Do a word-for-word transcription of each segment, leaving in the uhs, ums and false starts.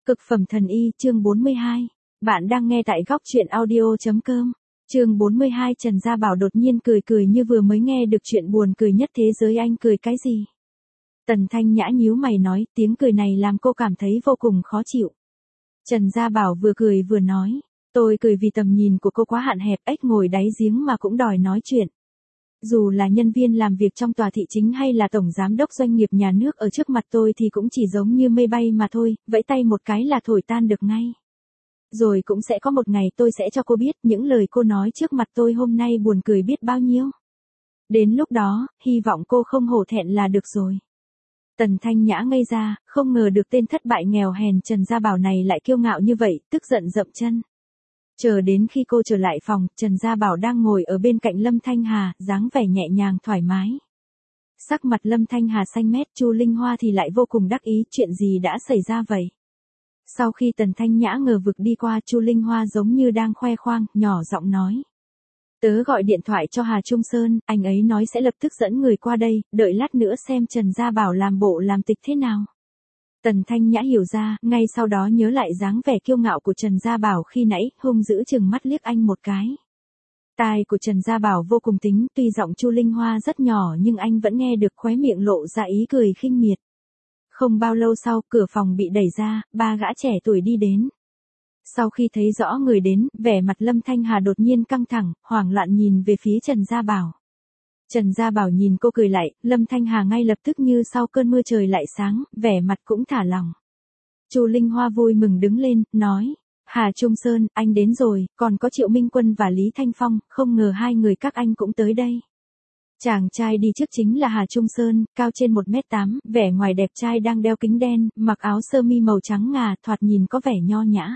Cực phẩm thần y, chương bốn mươi hai. Bạn đang nghe tại góc truyện audio.com. Chương bốn mươi hai. Trần Gia Bảo đột nhiên cười cười như vừa mới nghe được chuyện buồn cười nhất thế giới. Anh cười cái gì? Tần Thanh Nhã nhíu mày nói, tiếng cười này làm cô cảm thấy vô cùng khó chịu. Trần Gia Bảo vừa cười vừa nói, tôi cười vì tầm nhìn của cô quá hạn hẹp, ếch ngồi đáy giếng mà cũng đòi nói chuyện. Dù là nhân viên làm việc trong tòa thị chính hay là tổng giám đốc doanh nghiệp nhà nước ở trước mặt tôi thì cũng chỉ giống như mây bay mà thôi, vẫy tay một cái là thổi tan được ngay. Rồi cũng sẽ có một ngày tôi sẽ cho cô biết những lời cô nói trước mặt tôi hôm nay buồn cười biết bao nhiêu. Đến lúc đó, hy vọng cô không hổ thẹn là được rồi. Tần Thanh Nhã ngây ra, không ngờ được tên thất bại nghèo hèn Trần Gia Bảo này lại kiêu ngạo như vậy, tức giận dậm chân. Chờ đến khi cô trở lại phòng, Trần Gia Bảo đang ngồi ở bên cạnh Lâm Thanh Hà, dáng vẻ nhẹ nhàng thoải mái. Sắc mặt Lâm Thanh Hà xanh mét, Chu Linh Hoa thì lại vô cùng đắc ý, chuyện gì đã xảy ra vậy? Sau khi Tần Thanh Nhã ngờ vực đi qua, Chu Linh Hoa giống như đang khoe khoang, nhỏ giọng nói. Tớ gọi điện thoại cho Hà Trung Sơn, anh ấy nói sẽ lập tức dẫn người qua đây, đợi lát nữa xem Trần Gia Bảo làm bộ làm tịch thế nào. Tần Thanh Nhã hiểu ra, ngay sau đó nhớ lại dáng vẻ kiêu ngạo của Trần Gia Bảo khi nãy, hung dữ chừng mắt liếc anh một cái. Tai của Trần Gia Bảo vô cùng tính, tuy giọng Chu Linh Hoa rất nhỏ nhưng anh vẫn nghe được, khóe miệng lộ ra ý cười khinh miệt. Không bao lâu sau, cửa phòng bị đẩy ra, ba gã trẻ tuổi đi đến. Sau khi thấy rõ người đến, vẻ mặt Lâm Thanh Hà đột nhiên căng thẳng, hoảng loạn nhìn về phía Trần Gia Bảo. Trần Gia Bảo nhìn cô cười lại, Lâm Thanh Hà ngay lập tức như sau cơn mưa trời lại sáng, vẻ mặt cũng thả lỏng. Chu Linh Hoa vui mừng đứng lên, nói, Hà Trung Sơn, anh đến rồi, còn có Triệu Minh Quân và Lý Thanh Phong, không ngờ hai người các anh cũng tới đây. Chàng trai đi trước chính là Hà Trung Sơn, cao trên một mét tám, vẻ ngoài đẹp trai đang đeo kính đen, mặc áo sơ mi màu trắng ngà, thoạt nhìn có vẻ nho nhã.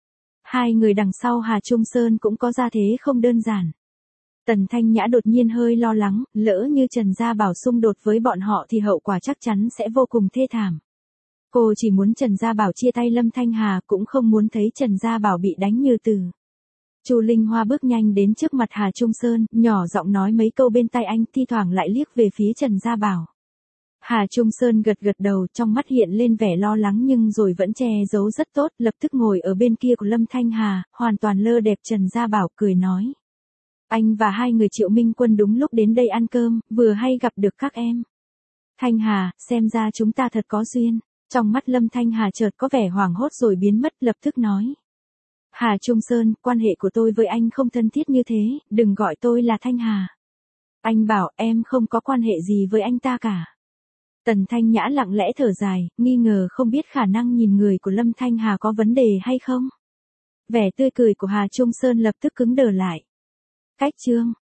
Hai người đằng sau Hà Trung Sơn cũng có gia thế không đơn giản. Tần Thanh Nhã đột nhiên hơi lo lắng, lỡ như Trần Gia Bảo xung đột với bọn họ thì hậu quả chắc chắn sẽ vô cùng thê thảm. Cô chỉ muốn Trần Gia Bảo chia tay Lâm Thanh Hà, cũng không muốn thấy Trần Gia Bảo bị đánh như tử. Chu Linh Hoa bước nhanh đến trước mặt Hà Trung Sơn, nhỏ giọng nói mấy câu bên tai anh, thi thoảng lại liếc về phía Trần Gia Bảo. Hà Trung Sơn gật gật đầu, trong mắt hiện lên vẻ lo lắng nhưng rồi vẫn che giấu rất tốt, lập tức ngồi ở bên kia của Lâm Thanh Hà, hoàn toàn lơ đẹp. Trần Gia Bảo cười nói. Anh và hai người Triệu Minh Quân đúng lúc đến đây ăn cơm, vừa hay gặp được các em. Thanh Hà, xem ra chúng ta thật có duyên. Trong mắt Lâm Thanh Hà chợt có vẻ hoảng hốt rồi biến mất, lập tức nói. Hà Trung Sơn, quan hệ của tôi với anh không thân thiết như thế, đừng gọi tôi là Thanh Hà. Anh bảo em không có quan hệ gì với anh ta cả. Tần Thanh Nhã lặng lẽ thở dài, nghi ngờ không biết khả năng nhìn người của Lâm Thanh Hà có vấn đề hay không. Vẻ tươi cười của Hà Trung Sơn lập tức cứng đờ lại. Cách chương